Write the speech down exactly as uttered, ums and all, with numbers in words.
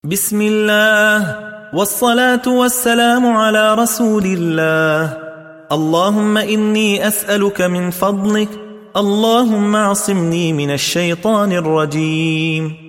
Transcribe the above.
بسم الله والصلاة والسلام على رسول الله. اللهم إني أسألك من فضلك، اللهم اعصمني من الشيطان الرجيم.